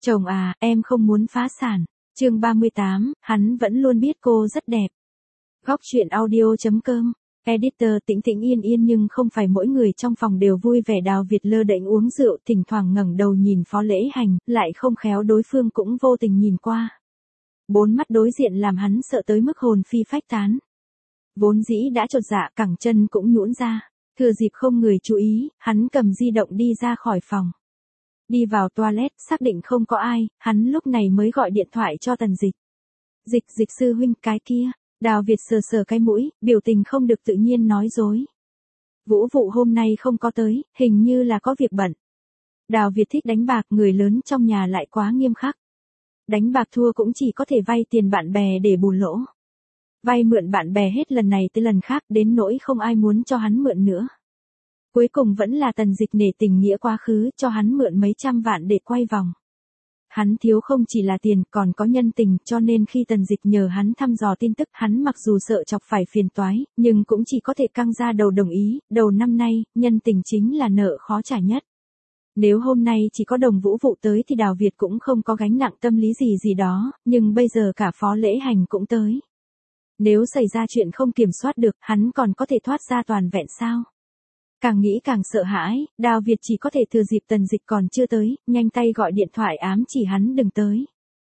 Chồng à, em không muốn phá sản. Chương 38, hắn vẫn luôn biết cô rất đẹp. Góc truyện audio.com. Editor Tĩnh Tĩnh Yên Yên nhưng không phải mỗi người trong phòng đều vui vẻ. Đào Việt lơ đễnh uống rượu, thỉnh thoảng ngẩng đầu nhìn Phó Lễ Hành, lại không khéo đối phương cũng vô tình nhìn qua. Bốn mắt đối diện làm hắn sợ tới mức hồn phi phách tán. Vốn dĩ đã chột dạ, cẳng chân cũng nhũn ra. Thừa dịp không người chú ý, hắn cầm di động đi ra khỏi phòng. Đi vào toilet, xác định không có ai, hắn lúc này mới gọi điện thoại cho Tần Dịch. Dịch sư huynh, cái kia. Đào Việt sờ sờ cái mũi, biểu tình không được tự nhiên nói dối. Vũ Vụ hôm nay không có tới, hình như là có việc bận. Đào Việt thích đánh bạc, người lớn trong nhà lại quá nghiêm khắc. Đánh bạc thua cũng chỉ có thể vay tiền bạn bè để bù lỗ. Vay mượn bạn bè hết lần này tới lần khác, đến nỗi không ai muốn cho hắn mượn nữa. Cuối cùng vẫn là Tần Dịch nể tình nghĩa quá khứ, cho hắn mượn mấy trăm vạn để quay vòng. Hắn thiếu không chỉ là tiền, còn có nhân tình, cho nên khi Tần Dịch nhờ hắn thăm dò tin tức, hắn mặc dù sợ chọc phải phiền toái, nhưng cũng chỉ có thể căng ra đầu đồng ý. Đầu năm nay, nhân tình chính là nợ khó trả nhất. Nếu hôm nay chỉ có Đồng Vũ Vụ tới thì Đào Việt cũng không có gánh nặng tâm lý gì đó, nhưng bây giờ cả Phó Lễ Hành cũng tới. Nếu xảy ra chuyện không kiểm soát được, hắn còn có thể thoát ra toàn vẹn sao? Càng nghĩ càng sợ hãi, Đào Việt chỉ có thể thừa dịp Tần Dịch còn chưa tới, nhanh tay gọi điện thoại ám chỉ hắn đừng tới.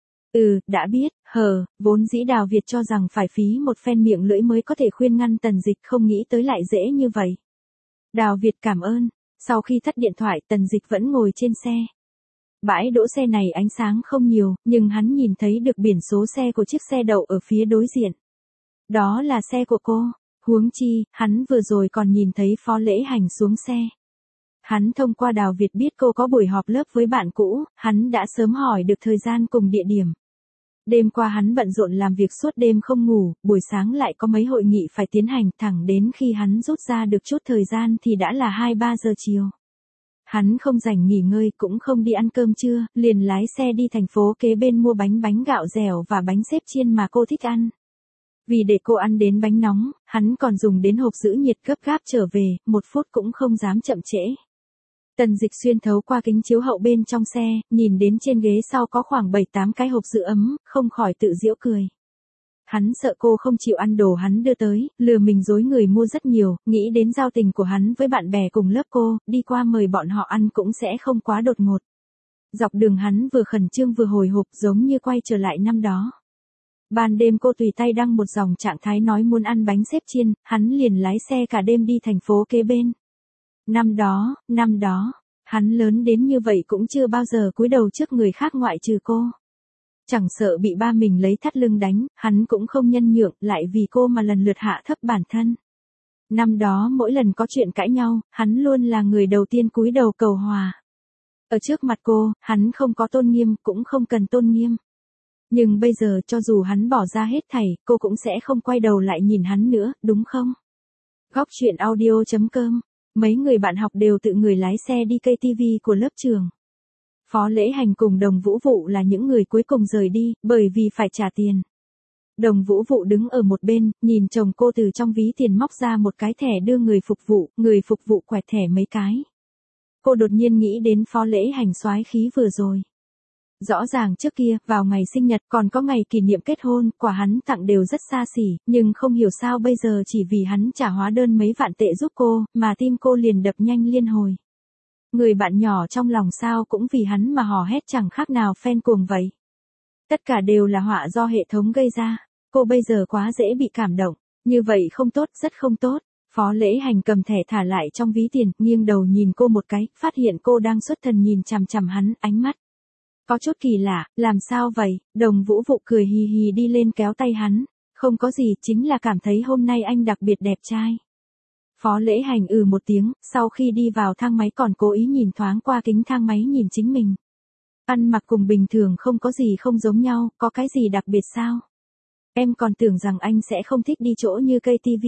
Đã biết, vốn dĩ Đào Việt cho rằng phải phí một phen miệng lưỡi mới có thể khuyên ngăn Tần Dịch, không nghĩ tới lại dễ như vậy. Đào Việt cảm ơn. Sau khi tắt điện thoại, Tần Dịch vẫn ngồi trên xe. Bãi đỗ xe này ánh sáng không nhiều, nhưng hắn nhìn thấy được biển số xe của chiếc xe đậu ở phía đối diện. Đó là xe của cô. Huống chi, hắn vừa rồi còn nhìn thấy Phó Lễ Hành xuống xe. Hắn thông qua Đào Việt biết cô có buổi họp lớp với bạn cũ, hắn đã sớm hỏi được thời gian cùng địa điểm. Đêm qua hắn bận rộn làm việc suốt đêm không ngủ, buổi sáng lại có mấy hội nghị phải tiến hành, thẳng đến khi hắn rút ra được chút thời gian thì đã là 2-3 giờ chiều. Hắn không rảnh nghỉ ngơi, cũng không đi ăn cơm trưa, liền lái xe đi thành phố kế bên mua bánh gạo dẻo và bánh xếp chiên mà cô thích ăn. Vì để cô ăn đến bánh nóng, hắn còn dùng đến hộp giữ nhiệt gấp gáp trở về, 1 phút cũng không dám chậm trễ. Tần Dịch xuyên thấu qua kính chiếu hậu bên trong xe, nhìn đến trên ghế sau có khoảng 7-8 cái hộp giữ ấm, không khỏi tự giễu cười. Hắn sợ cô không chịu ăn đồ hắn đưa tới, lừa mình dối người mua rất nhiều, nghĩ đến giao tình của hắn với bạn bè cùng lớp cô, đi qua mời bọn họ ăn cũng sẽ không quá đột ngột. Dọc đường hắn vừa khẩn trương vừa hồi hộp, giống như quay trở lại năm đó. Ban đêm cô tùy tay đăng một dòng trạng thái nói muốn ăn bánh xếp chiên, hắn liền lái xe cả đêm đi thành phố kế bên. Năm đó, hắn lớn đến như vậy cũng chưa bao giờ cúi đầu trước người khác ngoại trừ cô. Chẳng sợ bị ba mình lấy thắt lưng đánh, hắn cũng không nhân nhượng, lại vì cô mà lần lượt hạ thấp bản thân. Năm đó mỗi lần có chuyện cãi nhau, hắn luôn là người đầu tiên cúi đầu cầu hòa. Ở trước mặt cô, hắn không có tôn nghiêm, cũng không cần tôn nghiêm. Nhưng bây giờ cho dù hắn bỏ ra hết thảy, cô cũng sẽ không quay đầu lại nhìn hắn nữa, đúng không? Góc truyện audio.com. Mấy người bạn học đều tự người lái xe đi cây TV của lớp trường. Phó Lễ Hành cùng Đồng Vũ Vụ là những người cuối cùng rời đi, bởi vì phải trả tiền. Đồng Vũ Vụ đứng ở một bên, nhìn chồng cô từ trong ví tiền móc ra một cái thẻ đưa người phục vụ quẹt thẻ mấy cái. Cô đột nhiên nghĩ đến Phó Lễ Hành soái khí vừa rồi. Rõ ràng trước kia, vào ngày sinh nhật còn có ngày kỷ niệm kết hôn, quà hắn tặng đều rất xa xỉ, nhưng không hiểu sao bây giờ chỉ vì hắn trả hóa đơn mấy vạn tệ giúp cô, mà tim cô liền đập nhanh liên hồi. Người bạn nhỏ trong lòng sao cũng vì hắn mà hò hét chẳng khác nào fan cuồng vậy. Tất cả đều là họa do hệ thống gây ra, cô bây giờ quá dễ bị cảm động, như vậy không tốt, rất không tốt. Phó Lễ Hành cầm thẻ thả lại trong ví tiền, nghiêng đầu nhìn cô một cái, phát hiện cô đang xuất thần nhìn chằm chằm hắn, ánh mắt có chút kỳ lạ, làm sao vậy? Đồng Vũ Vụ cười hì hì đi lên kéo tay hắn, không có gì, chính là cảm thấy hôm nay anh đặc biệt đẹp trai. Phó Lễ Hành một tiếng, sau khi đi vào thang máy còn cố ý nhìn thoáng qua kính thang máy nhìn chính mình. Ăn mặc cùng bình thường không có gì không giống nhau, có cái gì đặc biệt sao? Em còn tưởng rằng anh sẽ không thích đi chỗ như cây TV.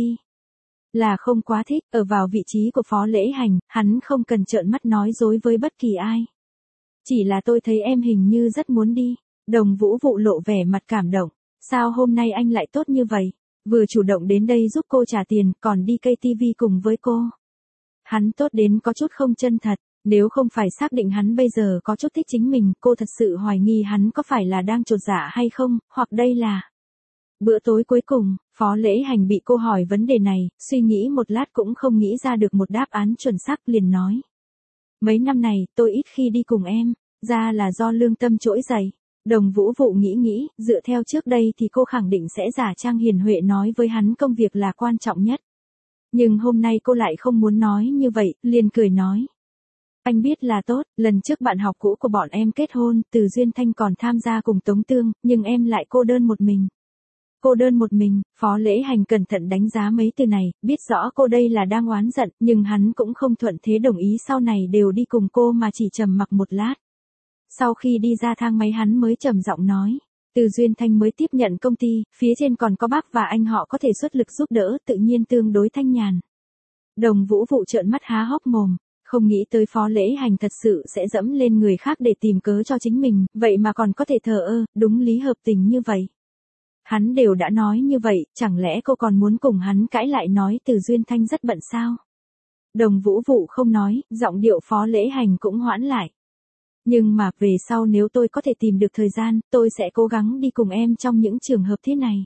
Là không quá thích, ở vào vị trí của Phó Lễ Hành, hắn không cần trợn mắt nói dối với bất kỳ ai. Chỉ là tôi thấy em hình như rất muốn đi. Đồng Vũ Vụ lộ vẻ mặt cảm động. Sao hôm nay anh lại tốt như vậy? Vừa chủ động đến đây giúp cô trả tiền, còn đi cây TV cùng với cô. Hắn tốt đến có chút không chân thật. Nếu không phải xác định hắn bây giờ có chút thích chính mình, cô thật sự hoài nghi hắn có phải là đang chột dạ hay không, hoặc đây là... Bữa tối cuối cùng, Phó Lễ Hành bị cô hỏi vấn đề này, suy nghĩ một lát cũng không nghĩ ra được một đáp án chuẩn xác, liền nói. Mấy năm này, tôi ít khi đi cùng em, ra là do lương tâm trỗi dậy. Đồng Vũ Vụ nghĩ, dựa theo trước đây thì cô khẳng định sẽ giả trang hiền huệ nói với hắn công việc là quan trọng nhất. Nhưng hôm nay cô lại không muốn nói như vậy, liền cười nói. Anh biết là tốt, lần trước bạn học cũ của bọn em kết hôn, Từ Duyên Thanh còn tham gia cùng Tống Tương, nhưng em lại cô đơn một mình. Cô đơn một mình, Phó Lễ Hành cẩn thận đánh giá mấy từ này, biết rõ cô đây là đang oán giận, nhưng hắn cũng không thuận thế đồng ý sau này đều đi cùng cô mà chỉ trầm mặc một lát. Sau khi đi ra thang máy hắn mới trầm giọng nói, Từ Duyên Thanh mới tiếp nhận công ty, phía trên còn có bác và anh họ có thể xuất lực giúp đỡ, tự nhiên tương đối thanh nhàn. Đồng Vũ Vụ trợn mắt há hốc mồm, không nghĩ tới Phó Lễ Hành thật sự sẽ dẫm lên người khác để tìm cớ cho chính mình, vậy mà còn có thể thờ ơ, đúng lý hợp tình như vậy. Hắn đều đã nói như vậy, chẳng lẽ cô còn muốn cùng hắn cãi lại nói Từ Duyên Thanh rất bận sao? Đồng Vũ Vụ không nói, giọng điệu Phó Lễ Hành cũng hoãn lại. Nhưng mà, về sau nếu tôi có thể tìm được thời gian, tôi sẽ cố gắng đi cùng em trong những trường hợp thế này.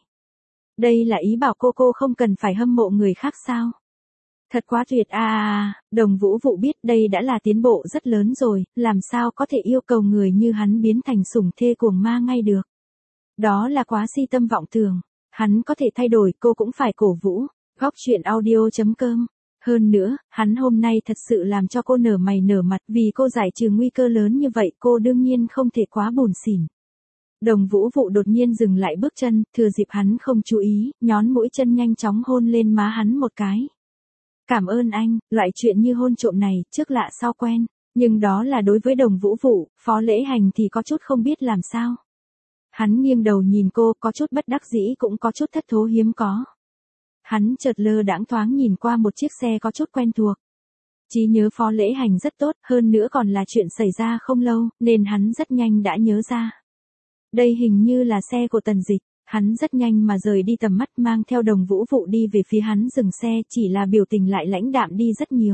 Đây là ý bảo cô không cần phải hâm mộ người khác sao? Thật quá tuyệt Đồng Vũ Vụ biết đây đã là tiến bộ rất lớn rồi, làm sao có thể yêu cầu người như hắn biến thành sủng thê cuồng ma ngay được. Đó là quá si tâm vọng tưởng, hắn có thể thay đổi cô cũng phải cổ vũ. Góc truyện audio.com. Hơn nữa, hắn hôm nay thật sự làm cho cô nở mày nở mặt, vì cô giải trừ nguy cơ lớn như vậy cô đương nhiên không thể quá buồn xỉn. Đồng Vũ Vụ đột nhiên dừng lại bước chân, thừa dịp hắn không chú ý, nhón mũi chân nhanh chóng hôn lên má hắn một cái. Cảm ơn anh, loại chuyện như hôn trộm này, trước lạ sau quen, nhưng đó là đối với Đồng Vũ Vụ, Phó Lễ Hành thì có chút không biết làm sao. Hắn nghiêng đầu nhìn cô, có chút bất đắc dĩ cũng có chút thất thố hiếm có. Hắn chợt lơ đãng thoáng nhìn qua một chiếc xe có chút quen thuộc. Trí nhớ Phó Lễ Hành rất tốt, hơn nữa còn là chuyện xảy ra không lâu, nên hắn rất nhanh đã nhớ ra. Đây hình như là xe của Tần Dịch, hắn rất nhanh mà rời đi tầm mắt mang theo Đồng Vũ Vụ đi về phía hắn dừng xe, chỉ là biểu tình lại lãnh đạm đi rất nhiều.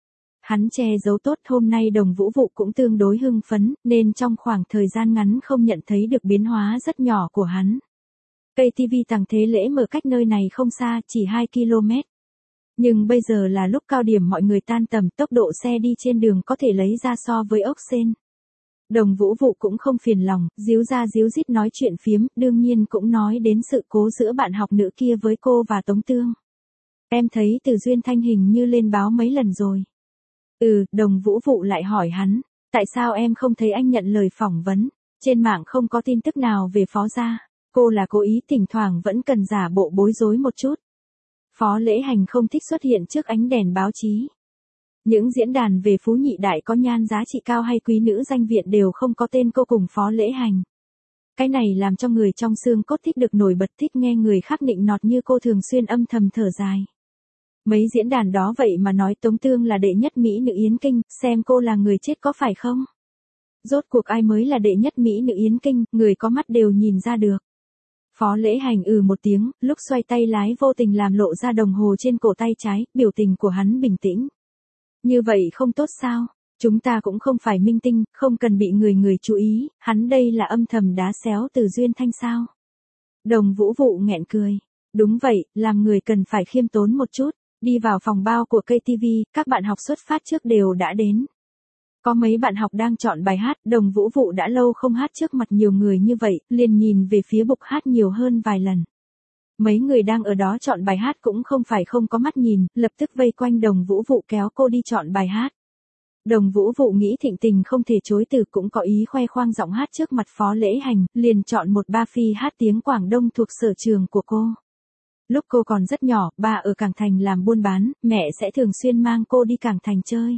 Hắn che giấu tốt, hôm nay Đồng Vũ Vụ cũng tương đối hưng phấn, nên trong khoảng thời gian ngắn không nhận thấy được biến hóa rất nhỏ của hắn. Cây TV Tằng Thế Lễ mở cách nơi này không xa, chỉ 2 km. Nhưng bây giờ là lúc cao điểm mọi người tan tầm, tốc độ xe đi trên đường có thể lấy ra so với ốc sên. Đồng Vũ Vụ cũng không phiền lòng, díu ra díu dít nói chuyện phiếm, đương nhiên cũng nói đến sự cố giữa bạn học nữ kia với cô và Tống Tương. Em thấy Từ Duyên Thanh hình như lên báo mấy lần rồi. Đồng Vũ Vụ lại hỏi hắn, tại sao em không thấy anh nhận lời phỏng vấn, trên mạng không có tin tức nào về Phó gia, cô là cố ý thỉnh thoảng vẫn cần giả bộ bối rối một chút. Phó Lễ Hành không thích xuất hiện trước ánh đèn báo chí. Những diễn đàn về Phú Nhị Đại có nhan giá trị cao hay quý nữ danh viện đều không có tên cô cùng Phó Lễ Hành. Cái này làm cho người trong xương cốt thích được nổi bật, thích nghe người khác nịnh nọt như cô thường xuyên âm thầm thở dài. Mấy diễn đàn đó vậy mà nói Tống Tương là đệ nhất mỹ nữ Yến Kinh, xem cô là người chết có phải không? Rốt cuộc ai mới là đệ nhất mỹ nữ Yến Kinh, người có mắt đều nhìn ra được. Phó Lễ Hành một tiếng, lúc xoay tay lái vô tình làm lộ ra đồng hồ trên cổ tay trái, biểu tình của hắn bình tĩnh. Như vậy không tốt sao? Chúng ta cũng không phải minh tinh, không cần bị người chú ý, hắn đây là âm thầm đá xéo Từ Duyên Thanh sao? Đồng Vũ Vụ nghẹn cười. Đúng vậy, làm người cần phải khiêm tốn một chút. Đi vào phòng bao của cây TV, các bạn học xuất phát trước đều đã đến. Có mấy bạn học đang chọn bài hát, Đồng Vũ Vụ đã lâu không hát trước mặt nhiều người như vậy, liền nhìn về phía bục hát nhiều hơn vài lần. Mấy người đang ở đó chọn bài hát cũng không phải không có mắt nhìn, lập tức vây quanh Đồng Vũ Vụ kéo cô đi chọn bài hát. Đồng Vũ Vụ nghĩ thịnh tình không thể chối từ, cũng có ý khoe khoang giọng hát trước mặt Phó Lễ Hành, liền chọn một ba phi hát tiếng Quảng Đông thuộc sở trường của cô. Lúc cô còn rất nhỏ, ba ở Cảng Thành làm buôn bán, mẹ sẽ thường xuyên mang cô đi Cảng Thành chơi.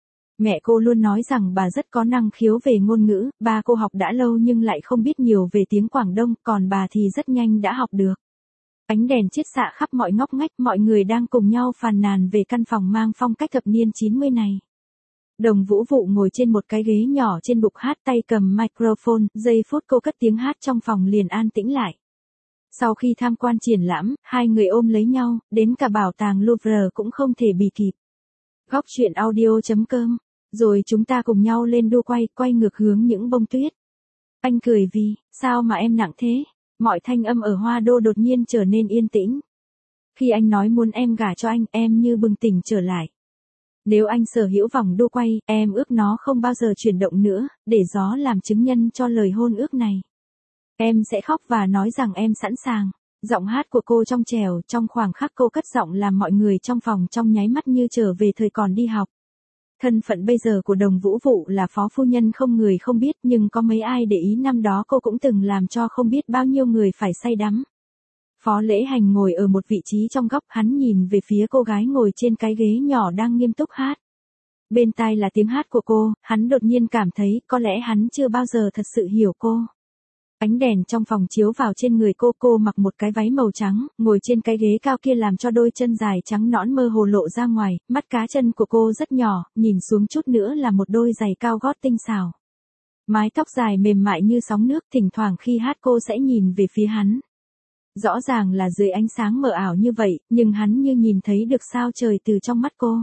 Mẹ cô luôn nói rằng bà rất có năng khiếu về ngôn ngữ, ba cô học đã lâu nhưng lại không biết nhiều về tiếng Quảng Đông, còn bà thì rất nhanh đã học được. Ánh đèn chiết xạ khắp mọi ngóc ngách, mọi người đang cùng nhau phàn nàn về căn phòng mang phong cách thập niên 90 này. Đồng Vũ Vụ ngồi trên một cái ghế nhỏ trên bục hát, tay cầm microphone, giây phút cô cất tiếng hát trong phòng liền an tĩnh lại. Sau khi tham quan triển lãm, hai người ôm lấy nhau, đến cả bảo tàng Louvre cũng không thể bì kịp. Góc truyện audio.com Rồi chúng ta cùng nhau lên đu quay ngược hướng những bông tuyết. Anh cười vì, sao mà em nặng thế? Mọi thanh âm ở Hoa Đô đột nhiên trở nên yên tĩnh. Khi anh nói muốn em gả cho anh, em như bừng tỉnh trở lại. Nếu anh sở hữu vòng đu quay, em ước nó không bao giờ chuyển động nữa, để gió làm chứng nhân cho lời hôn ước này. Em sẽ khóc và nói rằng em sẵn sàng. Giọng hát của cô trong trẻo, trong khoảng khắc cô cất giọng làm mọi người trong phòng trong nháy mắt như trở về thời còn đi học. Thân phận bây giờ của Đồng Vũ Vụ là phó phu nhân không người không biết, nhưng có mấy ai để ý năm đó cô cũng từng làm cho không biết bao nhiêu người phải say đắm. Phó Lễ Hành ngồi ở một vị trí trong góc, hắn nhìn về phía cô gái ngồi trên cái ghế nhỏ đang nghiêm túc hát. Bên tai là tiếng hát của cô, hắn đột nhiên cảm thấy có lẽ hắn chưa bao giờ thật sự hiểu cô. Ánh đèn trong phòng chiếu vào trên người cô mặc một cái váy màu trắng, ngồi trên cái ghế cao kia làm cho đôi chân dài trắng nõn mơ hồ lộ ra ngoài, mắt cá chân của cô rất nhỏ, nhìn xuống chút nữa là một đôi giày cao gót tinh xảo. Mái tóc dài mềm mại như sóng nước, thỉnh thoảng khi hát cô sẽ nhìn về phía hắn. Rõ ràng là dưới ánh sáng mờ ảo như vậy, nhưng hắn như nhìn thấy được sao trời từ trong mắt cô.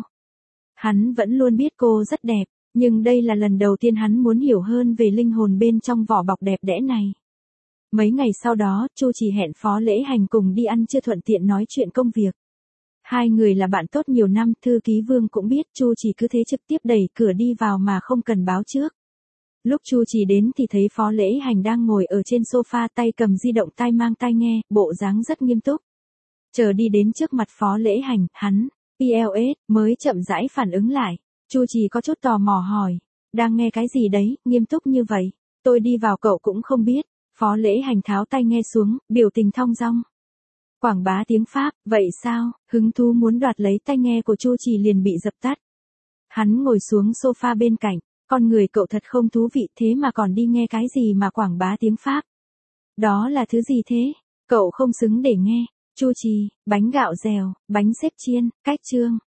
Hắn vẫn luôn biết cô rất đẹp, nhưng đây là lần đầu tiên hắn muốn hiểu hơn về linh hồn bên trong vỏ bọc đẹp đẽ này. Mấy ngày sau đó, Chu Chỉ hẹn Phó Lễ Hành cùng đi ăn trưa thuận tiện nói chuyện công việc. Hai người là bạn tốt nhiều năm, thư ký Vương cũng biết, Chu Chỉ cứ thế trực tiếp đẩy cửa đi vào mà không cần báo trước. Lúc Chu Chỉ đến thì thấy Phó Lễ Hành đang ngồi ở trên sofa, tay cầm di động, tai mang tai nghe, bộ dáng rất nghiêm túc. Chờ đi đến trước mặt Phó Lễ Hành, hắn, PLS, mới chậm rãi phản ứng lại. Chu Chỉ có chút tò mò hỏi, đang nghe cái gì đấy, nghiêm túc như vậy? Tôi đi vào cậu cũng không biết. Phó Lễ Hành tháo tai nghe xuống, biểu tình thong dong. Quảng bá tiếng Pháp, vậy sao? Hứng thú muốn đoạt lấy tai nghe của Chu Chỉ liền bị dập tắt. Hắn ngồi xuống sofa bên cạnh, con người cậu thật không thú vị, thế mà còn đi nghe cái gì mà quảng bá tiếng Pháp? Đó là thứ gì thế? Cậu không xứng để nghe. Chu Chỉ, bánh gạo dẻo, bánh xếp chiên, cách trương.